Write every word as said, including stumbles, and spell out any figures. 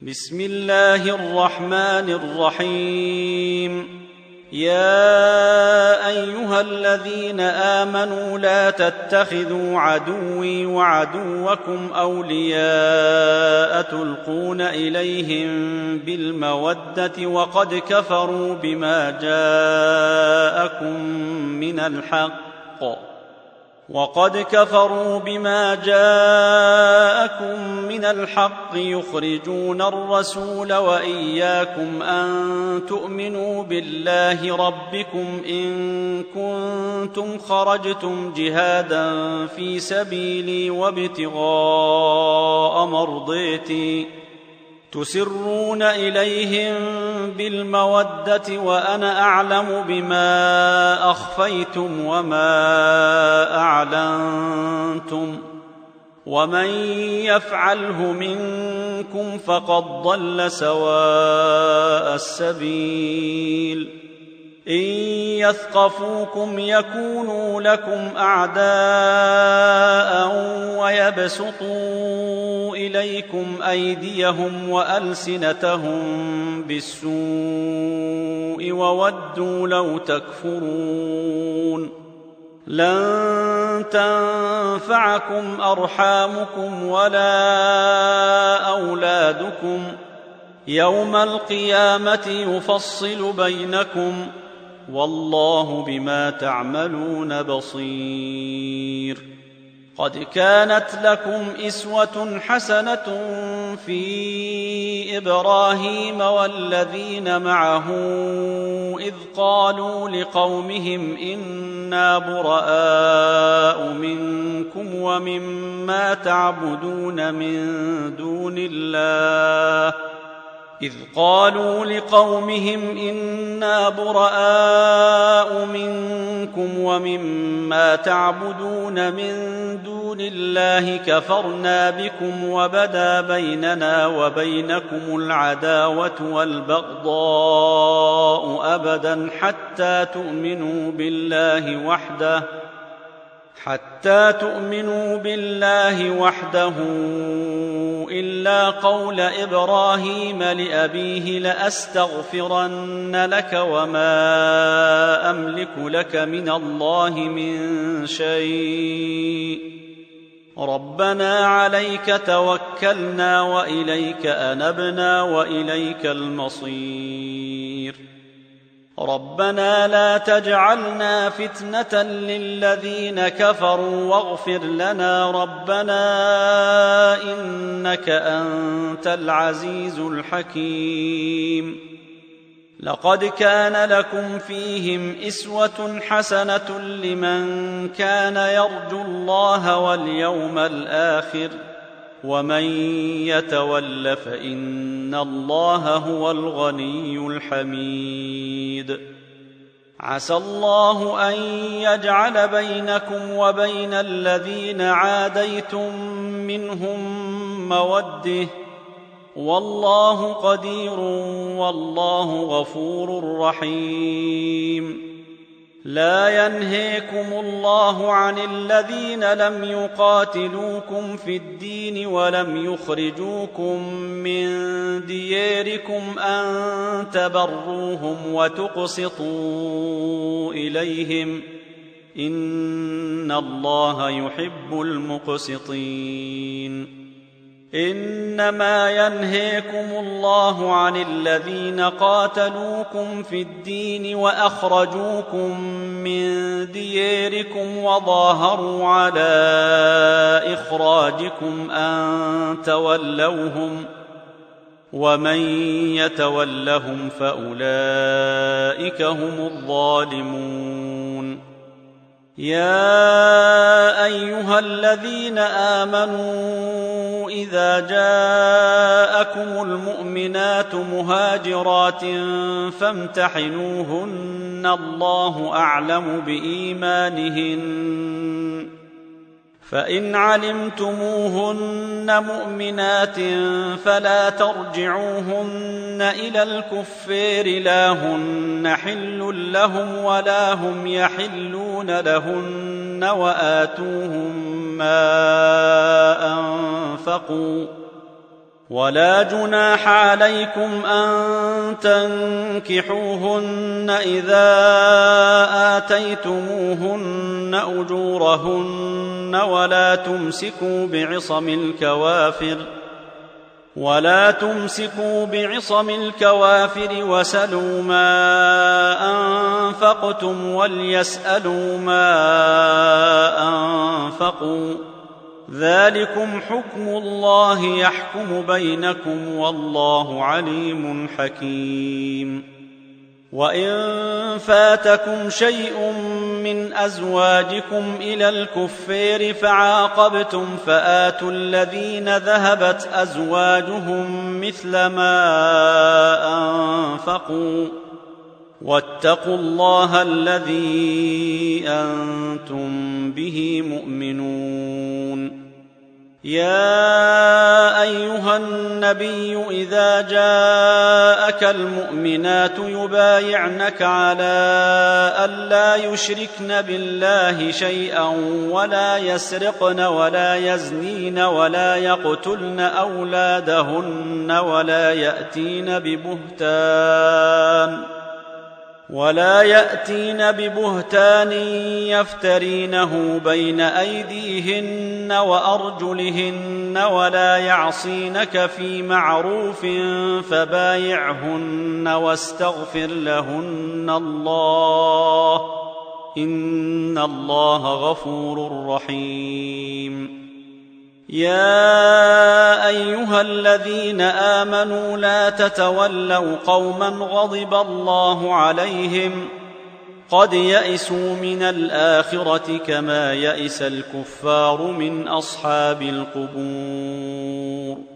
بسم الله الرحمن الرحيم. يا أيها الذين آمنوا لا تتخذوا عدوي وعدوكم أولياء تلقون إليهم بالمودة وقد كفروا بما جاءكم من الحق وقد كفروا بما جاءكم من الحق يخرجون الرسول وإياكم أن تؤمنوا بالله ربكم إن كنتم خرجتم جهادا في سبيلي وابتغاء مرضيتي تسرون إليهم بالمودة وأنا أعلم بما أخفيتم وما أعلنتم ومن يفعله منكم فقد ضل سواء السبيل. إن يثقفوكم يكونوا لكم أعداء ويبسطوا إليكم أيديهم وألسنتهم بالسوء وودوا لو تكفرون. لن تنفعكم أرحامكم ولا أولادكم يوم القيامة يفصل بينكم والله بما تعملون بصير. قد كانت لكم إسوة حسنة في إبراهيم والذين معه إذ قالوا لقومهم إنا براء منكم ومما تعبدون من دون الله إذ قالوا لقومهم إنا براء منكم ومما تعبدون من دون الله كفرنا بكم وبدا بيننا وبينكم العداوة والبغضاء أبدا حتى تؤمنوا بالله وحده حتى تؤمنوا بالله وحده إلا قول إبراهيم لأبيه لأستغفرن لك وما أملك لك من الله من شيء ربنا عليك توكلنا وإليك أنبنا وإليك المصير. ربنا لا تجعلنا فتنة للذين كفروا واغفر لنا ربنا إنك أنت العزيز الحكيم. لقد كان لكم فيهم إسوة حسنة لمن كان يرجو الله واليوم الآخر ومن يتول فإن الله هو الغني الحميد. عسى الله أن يجعل بينكم وبين الذين عاديتم منهم مودة والله قدير والله غفور رحيم. لا ينهيكم الله عن الذين لم يقاتلوكم في الدين ولم يخرجوكم من دياركم أن تبروهم وتقسطوا إليهم إن الله يحب المقسطين. إنما ينهيكم الله عن الذين قاتلوكم في الدين وأخرجوكم من دياركم وظاهروا على إخراجكم أن تولوهم ومن يتولهم فأولئك هم الظالمون. يا أيها الذين آمنوا إذا جاءكم المؤمنات مهاجرات فامتحنوهن الله أعلم بإيمانهن فإن علمتموهن مؤمنات فلا ترجعوهن إلى الكفار لا هن حل لهم ولا هم يحلون لهن وآتوهم ما أنفقوا ولا جناح عليكم أن تنكحوهن إذا آتيتموهن أجورهن ولا تمسكوا بعصم الكوافر ولا تمسكوا بعصم الكوافر وسلوا ما أنفقتم وليسألوا ما أنفقوا ذلكم حكم الله يحكم بينكم والله عليم حكيم. وإن فاتكم شيء من أزواجكم إلى الكفار فعاقبتم فآتوا الذين ذهبت أزواجهم مثل ما أنفقوا واتقوا الله الذي أنتم به مؤمنون. يا أيها النبي إذا جاءك المؤمنات يبايعنك على ألا يشركن بالله شيئا ولا يسرقن ولا يزنين ولا يقتلن أولادهن ولا يأتين ببهتان ولا يأتين ببهتان يفترينه بين أيديهن وأرجلهن ولا يعصينك في معروف فبايعهن واستغفر لهن الله إن الله غفور رحيم. يا أيها الذين آمنوا لا تتولوا قوما غضب الله عليهم قد يئسوا من الآخرة كما يئس الكفار من أصحاب القبور.